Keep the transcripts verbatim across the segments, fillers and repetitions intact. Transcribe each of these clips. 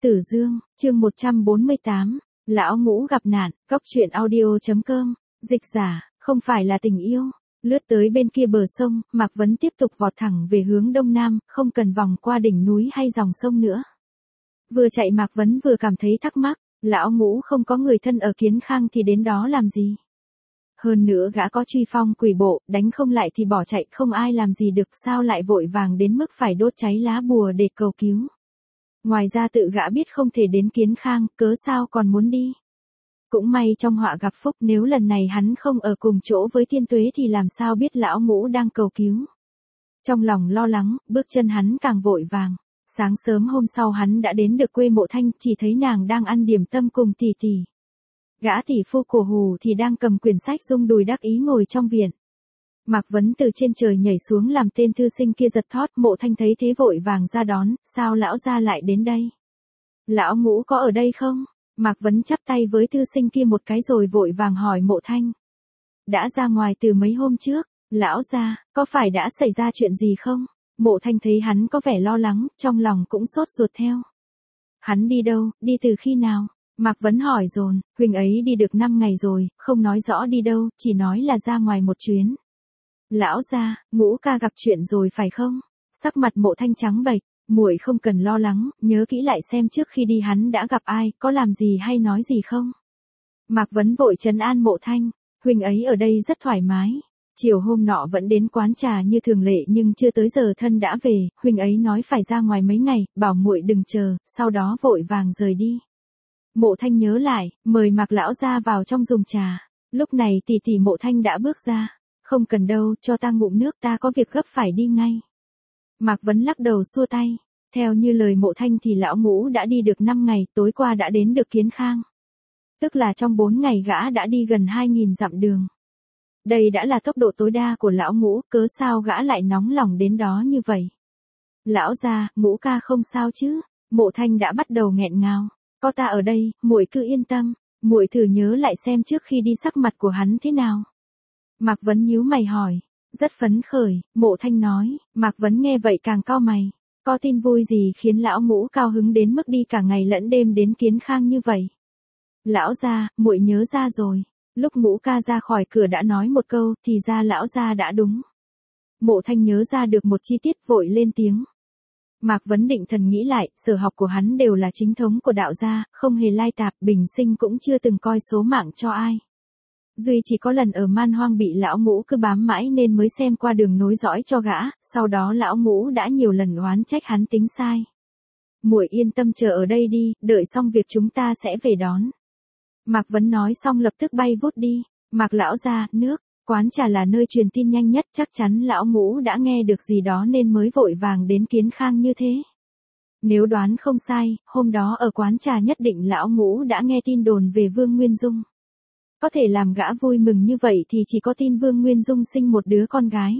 Tử Dương, chương một trăm bốn mươi tám, Lão Ngũ gặp nạn, cóc truyện audio.com, dịch giả, không phải là tình yêu. Lướt tới bên kia bờ sông, Mạc Vấn tiếp tục vọt thẳng về hướng đông nam, không cần vòng qua đỉnh núi hay dòng sông nữa. Vừa chạy Mạc Vấn vừa cảm thấy thắc mắc, Lão Ngũ không có người thân ở Kiến Khang thì đến đó làm gì? Hơn nữa gã có truy phong quỷ bộ, đánh không lại thì bỏ chạy, không ai làm gì được, sao lại vội vàng đến mức phải đốt cháy lá bùa để cầu cứu. Ngoài ra tự gã biết không thể đến Kiến Khang, cớ sao còn muốn đi. Cũng may trong họa gặp phúc, nếu lần này hắn không ở cùng chỗ với Thiên Tuế thì làm sao biết Lão Ngũ đang cầu cứu. Trong lòng lo lắng, bước chân hắn càng vội vàng. Sáng sớm hôm sau hắn đã đến được quê Mộ Thanh, chỉ thấy nàng đang ăn điểm tâm cùng tỷ tỷ. Gã tỷ phu cổ hù thì đang cầm quyển sách rung đùi đắc ý ngồi trong viện. Mạc Vấn từ trên trời nhảy xuống làm tên thư sinh kia giật thót. Mộ Thanh thấy thế vội vàng ra đón, sao lão gia lại đến đây? Lão Ngũ có ở đây không? Mạc Vấn chắp tay với thư sinh kia một cái rồi vội vàng hỏi Mộ Thanh. Đã ra ngoài từ mấy hôm trước, lão gia, có phải đã xảy ra chuyện gì không? Mộ Thanh thấy hắn có vẻ lo lắng, trong lòng cũng sốt ruột theo. Hắn đi đâu, đi từ khi nào? Mạc Vấn hỏi dồn, huynh ấy đi được năm ngày rồi, không nói rõ đi đâu, chỉ nói là ra ngoài một chuyến. Lão gia, Ngũ ca gặp chuyện rồi phải không? Sắc mặt Mộ Thanh trắng bệch, muội không cần lo lắng, nhớ kỹ lại xem trước khi đi hắn đã gặp ai, có làm gì hay nói gì không? Mạc Vấn vội trấn an Mộ Thanh, huynh ấy ở đây rất thoải mái. Chiều hôm nọ vẫn đến quán trà như thường lệ nhưng chưa tới giờ thân đã về, huynh ấy nói phải ra ngoài mấy ngày, bảo muội đừng chờ, sau đó vội vàng rời đi. Mộ Thanh nhớ lại, mời Mạc lão gia vào trong dùng trà. Lúc này tỷ tỷ Mộ Thanh đã bước ra. Không cần đâu, cho ta ngụm nước, ta có việc gấp phải đi ngay. Mạc Vấn lắc đầu xua tay. Theo như lời Mộ Thanh thì Lão Ngũ đã đi được năm ngày, tối qua đã đến được Kiến Khang. Tức là trong bốn ngày gã đã đi gần hai nghìn dặm đường. Đây đã là tốc độ tối đa của Lão Ngũ, cớ sao gã lại nóng lòng đến đó như vậy? Lão gia, Ngũ ca không sao chứ? Mộ Thanh đã bắt đầu nghẹn ngào. Có ta ở đây, muội cứ yên tâm, muội thử nhớ lại xem trước khi đi sắc mặt của hắn thế nào. Mạc Vấn nhíu mày hỏi, rất phấn khởi, Mộ Thanh nói. Mạc Vấn nghe vậy càng cau mày, có tin vui gì khiến Lão Ngũ cao hứng đến mức đi cả ngày lẫn đêm đến Kiến Khang như vậy? Lão gia, muội nhớ ra rồi, lúc Ngũ ca ra khỏi cửa đã nói một câu, thì ra lão gia đã đúng. Mộ Thanh nhớ ra được một chi tiết vội lên tiếng. Mạc Vấn định thần nghĩ lại, sở học của hắn đều là chính thống của đạo gia, không hề lai tạp, bình sinh cũng chưa từng coi số mạng cho ai. Duy chỉ có lần ở Man Hoang bị Lão Ngũ cứ bám mãi nên mới xem qua đường nối dõi cho gã, sau đó Lão Ngũ đã nhiều lần oán trách hắn tính sai. Muội yên tâm chờ ở đây đi, đợi xong việc chúng ta sẽ về đón. Mạc Vấn nói xong lập tức bay vút đi. Mạc lão gia, nước, quán trà là nơi truyền tin nhanh nhất, chắc chắn Lão Ngũ đã nghe được gì đó nên mới vội vàng đến Kiến Khang như thế. Nếu đoán không sai, hôm đó ở quán trà nhất định Lão Ngũ đã nghe tin đồn về Vương Nguyên Dung. Có thể làm gã vui mừng như vậy thì chỉ có tin Vương Nguyên Dung sinh một đứa con gái.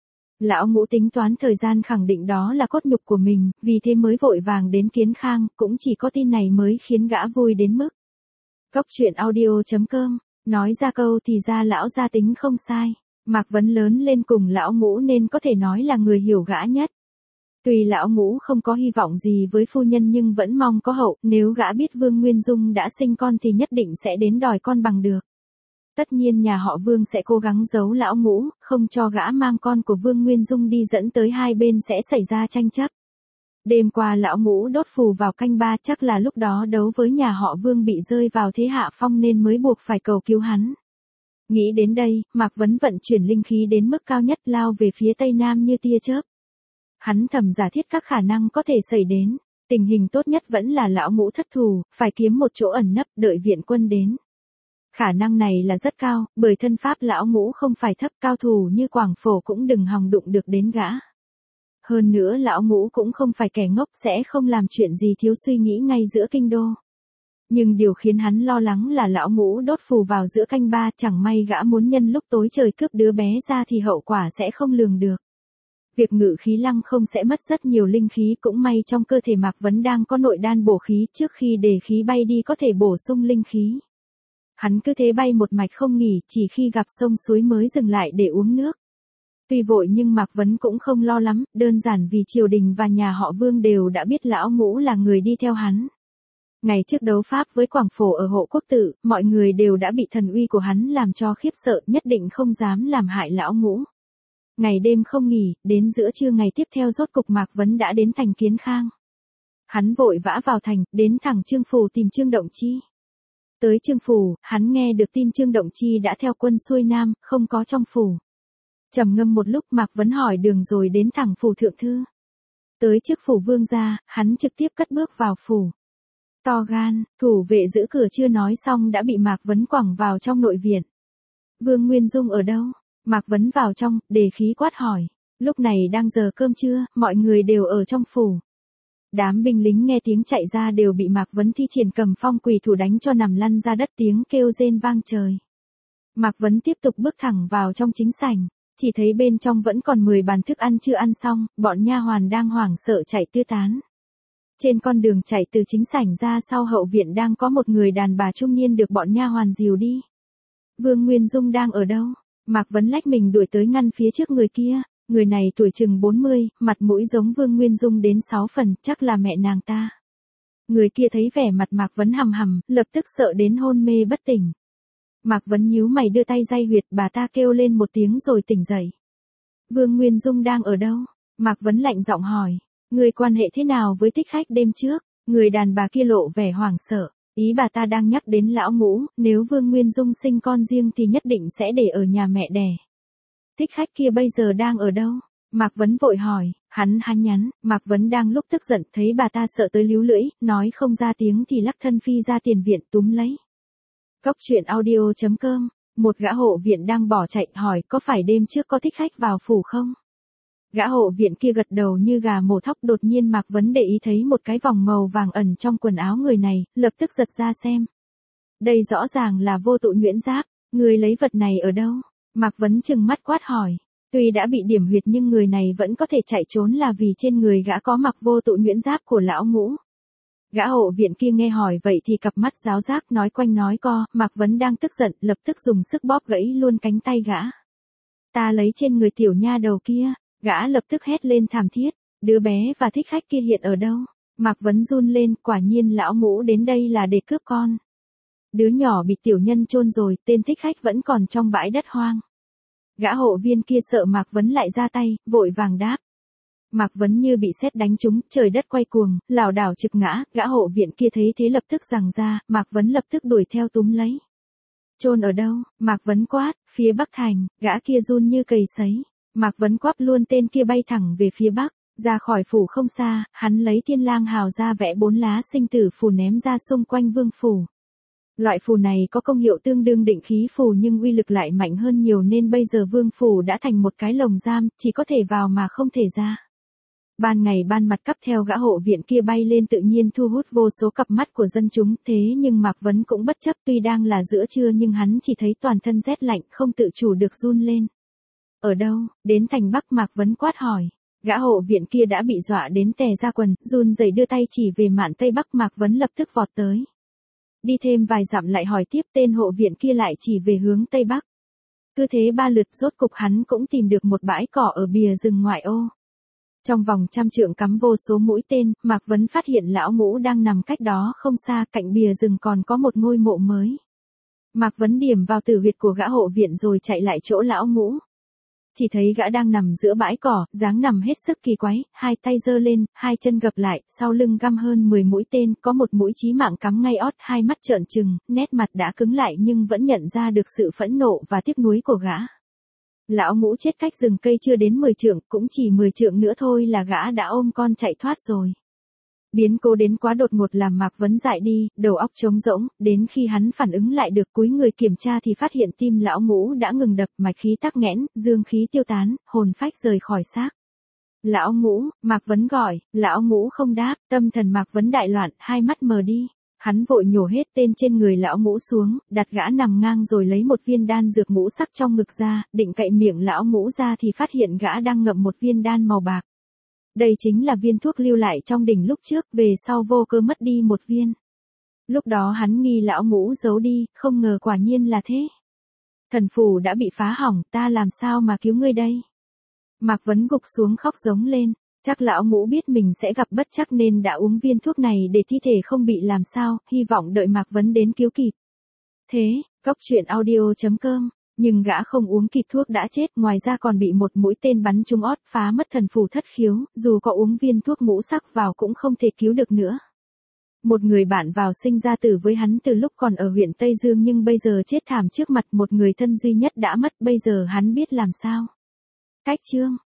Lão Ngũ tính toán thời gian khẳng định đó là cốt nhục của mình, vì thế mới vội vàng đến Kiến Khang, cũng chỉ có tin này mới khiến gã vui đến mức. Cóc truyện audio.com, nói ra câu thì ra lão gia tính không sai. Mạc Vấn lớn lên cùng Lão Ngũ nên có thể nói là người hiểu gã nhất. Tuy Lão Ngũ không có hy vọng gì với phu nhân nhưng vẫn mong có hậu, nếu gã biết Vương Nguyên Dung đã sinh con thì nhất định sẽ đến đòi con bằng được. Tất nhiên nhà họ Vương sẽ cố gắng giấu Lão Ngũ, không cho gã mang con của Vương Nguyên Dung đi dẫn tới hai bên sẽ xảy ra tranh chấp. Đêm qua Lão Ngũ đốt phù vào canh ba, chắc là lúc đó đấu với nhà họ Vương bị rơi vào thế hạ phong nên mới buộc phải cầu cứu hắn. Nghĩ đến đây, Mạc Vấn vận chuyển linh khí đến mức cao nhất lao về phía tây nam như tia chớp. Hắn thầm giả thiết các khả năng có thể xảy đến, tình hình tốt nhất vẫn là Lão Ngũ thất thủ, phải kiếm một chỗ ẩn nấp đợi viện quân đến. Khả năng này là rất cao, bởi thân pháp Lão Ngũ không phải thấp, cao thủ như Quảng Phổ cũng đừng hòng đụng được đến gã. Hơn nữa Lão Ngũ cũng không phải kẻ ngốc, sẽ không làm chuyện gì thiếu suy nghĩ ngay giữa kinh đô. Nhưng điều khiến hắn lo lắng là Lão Ngũ đốt phù vào giữa canh ba, chẳng may gã muốn nhân lúc tối trời cướp đứa bé ra thì hậu quả sẽ không lường được. Việc ngự khí lăng không sẽ mất rất nhiều linh khí, cũng may trong cơ thể Mạc Vấn đang có nội đan bổ khí, trước khi để khí bay đi có thể bổ sung linh khí. Hắn cứ thế bay một mạch không nghỉ, chỉ khi gặp sông suối mới dừng lại để uống nước. Tuy vội nhưng Mạc Vấn cũng không lo lắm, đơn giản vì triều đình và nhà họ Vương đều đã biết Lão Ngũ là người đi theo hắn. Ngày trước đấu pháp với Quảng Phổ ở Hộ Quốc Tự, mọi người đều đã bị thần uy của hắn làm cho khiếp sợ, nhất định không dám làm hại lão Ngũ. Ngày đêm không nghỉ, đến giữa trưa ngày tiếp theo rốt cục Mạc Vấn đã đến thành Kiến Khang. Hắn vội vã vào thành, đến thẳng Chương Phủ tìm Trương Động Chi. Tới Chương Phủ, hắn nghe được tin Trương Động Chi đã theo quân xuôi nam, không có trong phủ. Trầm ngâm một lúc, Mạc Vấn hỏi đường rồi đến thẳng phủ thượng thư. Tới trước phủ vương gia, hắn trực tiếp cất bước vào phủ. To gan, thủ vệ giữ cửa chưa nói xong đã bị Mạc Vấn quẳng vào trong nội viện. Vương Nguyên Dung ở đâu? Mạc Vấn vào trong, đề khí quát hỏi. Lúc này đang giờ cơm trưa, mọi người đều ở trong phủ. Đám binh lính nghe tiếng chạy ra đều bị Mạc Vấn thi triển cầm phong quỳ thủ đánh cho nằm lăn ra đất, tiếng kêu rên vang trời. Mạc Vấn tiếp tục bước thẳng vào trong chính sảnh, chỉ thấy bên trong vẫn còn mười bàn thức ăn chưa ăn xong, bọn nha hoàn đang hoảng sợ chạy tứ tán. Trên con đường chạy từ chính sảnh ra sau hậu viện đang có một người đàn bà trung niên được bọn nha hoàn dìu đi. Vương Nguyên Dung đang ở đâu? Mạc Vấn lách mình đuổi tới ngăn phía trước người kia. Người này tuổi chừng bốn mươi, mặt mũi giống Vương Nguyên Dung đến sáu phần, chắc là mẹ nàng ta. Người kia thấy vẻ mặt Mạc Vấn hầm hầm, lập tức sợ đến hôn mê bất tỉnh. Mạc Vấn nhíu mày đưa tay day huyệt, bà ta kêu lên một tiếng rồi tỉnh dậy. Vương Nguyên Dung đang ở đâu? Mạc Vấn lạnh giọng hỏi. Người quan hệ thế nào với Thích Khách đêm trước? Người đàn bà kia lộ vẻ hoảng sợ. Ý bà ta đang nhắc đến lão Ngũ, nếu Vương Nguyên Dung sinh con riêng thì nhất định sẽ để ở nhà mẹ đẻ. Thích Khách kia bây giờ đang ở đâu? Mạc Vấn vội hỏi, hắn hắn nhắn, Mạc Vấn đang lúc tức giận, thấy bà ta sợ tới líu lưỡi, nói không ra tiếng thì lắc thân phi ra tiền viện túm lấy. Cốc truyện audio chấm com, một gã hộ viện đang bỏ chạy hỏi có phải đêm trước có Thích Khách vào phủ không? Gã hộ viện kia gật đầu như gà mổ thóc, đột nhiên Mạc Vấn để ý thấy một cái vòng màu vàng ẩn trong quần áo người này, lập tức giật ra xem. Đây rõ ràng là Vô Tụ Nhuyễn Giáp, người lấy vật này ở đâu? Mạc Vấn trừng mắt quát hỏi, tuy đã bị điểm huyệt nhưng người này vẫn có thể chạy trốn là vì trên người gã có mặc Vô Tụ Nhuyễn Giáp của lão Ngũ. Gã hộ viện kia nghe hỏi vậy thì cặp mắt giáo giác nói quanh nói co, Mạc Vấn đang tức giận, lập tức dùng sức bóp gãy luôn cánh tay gã. Ta lấy trên người tiểu nha đầu kia, gã lập tức hét lên thảm thiết, đứa bé và Thích Khách kia hiện ở đâu? Mạc Vấn run lên, quả nhiên lão Ngũ đến đây là để cướp con. Đứa nhỏ bị tiểu nhân chôn rồi, tên Thích Khách vẫn còn trong bãi đất hoang. Gã hộ viên kia sợ Mạc Vấn lại ra tay, vội vàng đáp. Mạc Vấn như bị sét đánh trúng, trời đất quay cuồng, lảo đảo trực ngã, gã hộ viện kia thấy thế lập tức giằng ra, Mạc Vấn lập tức đuổi theo túm lấy. Chôn ở đâu? Mạc Vấn quát, phía Bắc thành, gã kia run như cầy sấy. Mạc Vấn quắp luôn tên kia bay thẳng về phía Bắc, ra khỏi phủ không xa, hắn lấy Thiên Lang Hào ra vẽ bốn lá sinh tử phù ném ra xung quanh vương phủ. Loại phù này có công hiệu tương đương định khí phù nhưng uy lực lại mạnh hơn nhiều nên bây giờ vương phủ đã thành một cái lồng giam, chỉ có thể vào mà không thể ra. Ban ngày ban mặt cắp theo gã hộ viện kia bay lên tự nhiên thu hút vô số cặp mắt của dân chúng, thế nhưng Mạc Vấn cũng bất chấp, tuy đang là giữa trưa nhưng hắn chỉ thấy toàn thân rét lạnh, không tự chủ được run lên. Ở đâu? Đến thành Bắc, Mạc Vấn quát hỏi. Gã hộ viện kia đã bị dọa đến tè ra quần, run rẩy đưa tay chỉ về mạn Tây Bắc, Mạc Vấn lập tức vọt tới. Đi thêm vài dặm lại hỏi tiếp, tên hộ viện kia lại chỉ về hướng Tây Bắc. Cứ thế ba lượt rốt cục hắn cũng tìm được một bãi cỏ ở bìa rừng ngoại ô. Trong vòng trăm trượng cắm vô số mũi tên, Mạc Vấn phát hiện lão Ngũ đang nằm cách đó không xa, cạnh bìa rừng còn có một ngôi mộ mới. Mạc Vấn điểm vào tử huyệt của gã hộ viện rồi chạy lại chỗ lão Ngũ. Chỉ thấy gã đang nằm giữa bãi cỏ, dáng nằm hết sức kỳ quái, hai tay giơ lên, hai chân gập lại, sau lưng găm hơn mười mũi tên, có một mũi chí mạng cắm ngay ót, hai mắt trợn trừng, nét mặt đã cứng lại nhưng vẫn nhận ra được sự phẫn nộ và tiếc nuối của gã. Lão Ngũ chết cách rừng cây chưa đến mười trượng, cũng chỉ mười trượng nữa thôi là gã đã ôm con chạy thoát rồi. Biến cố đến quá đột ngột làm Mạc Vấn dại đi, đầu óc trống rỗng, đến khi hắn phản ứng lại được cúi người kiểm tra thì phát hiện tim lão Ngũ đã ngừng đập, mạch khí tắc nghẽn, dương khí tiêu tán, hồn phách rời khỏi xác. Lão Ngũ, Mạc Vấn gọi, lão Ngũ không đáp, tâm thần Mạc Vấn đại loạn, hai mắt mờ đi. Hắn vội nhổ hết tên trên người lão Ngũ xuống, đặt gã nằm ngang rồi lấy một viên đan dược ngũ sắc trong ngực ra, định cậy miệng lão Ngũ ra thì phát hiện gã đang ngậm một viên đan màu bạc. Đây chính là viên thuốc lưu lại trong đỉnh lúc trước, về sau vô cơ mất đi một viên. Lúc đó hắn nghi lão Ngũ giấu đi, không ngờ quả nhiên là thế. Thần phù đã bị phá hỏng, ta làm sao mà cứu ngươi đây? Mạc Vấn gục xuống khóc giống lên. Chắc lão Ngũ biết mình sẽ gặp bất trắc nên đã uống viên thuốc này để thi thể không bị làm sao, hy vọng đợi Mạc Vấn đến cứu kịp. Thế, Cóc truyện audio chấm com, nhưng gã không uống kịp thuốc đã chết, ngoài ra còn bị một mũi tên bắn trúng ót, phá mất thần phủ thất khiếu, dù có uống viên thuốc ngũ sắc vào cũng không thể cứu được nữa. Một người bạn vào sinh ra tử với hắn từ lúc còn ở huyện Tây Dương nhưng bây giờ chết thảm trước mặt, một người thân duy nhất đã mất, bây giờ hắn biết làm sao. Cách chương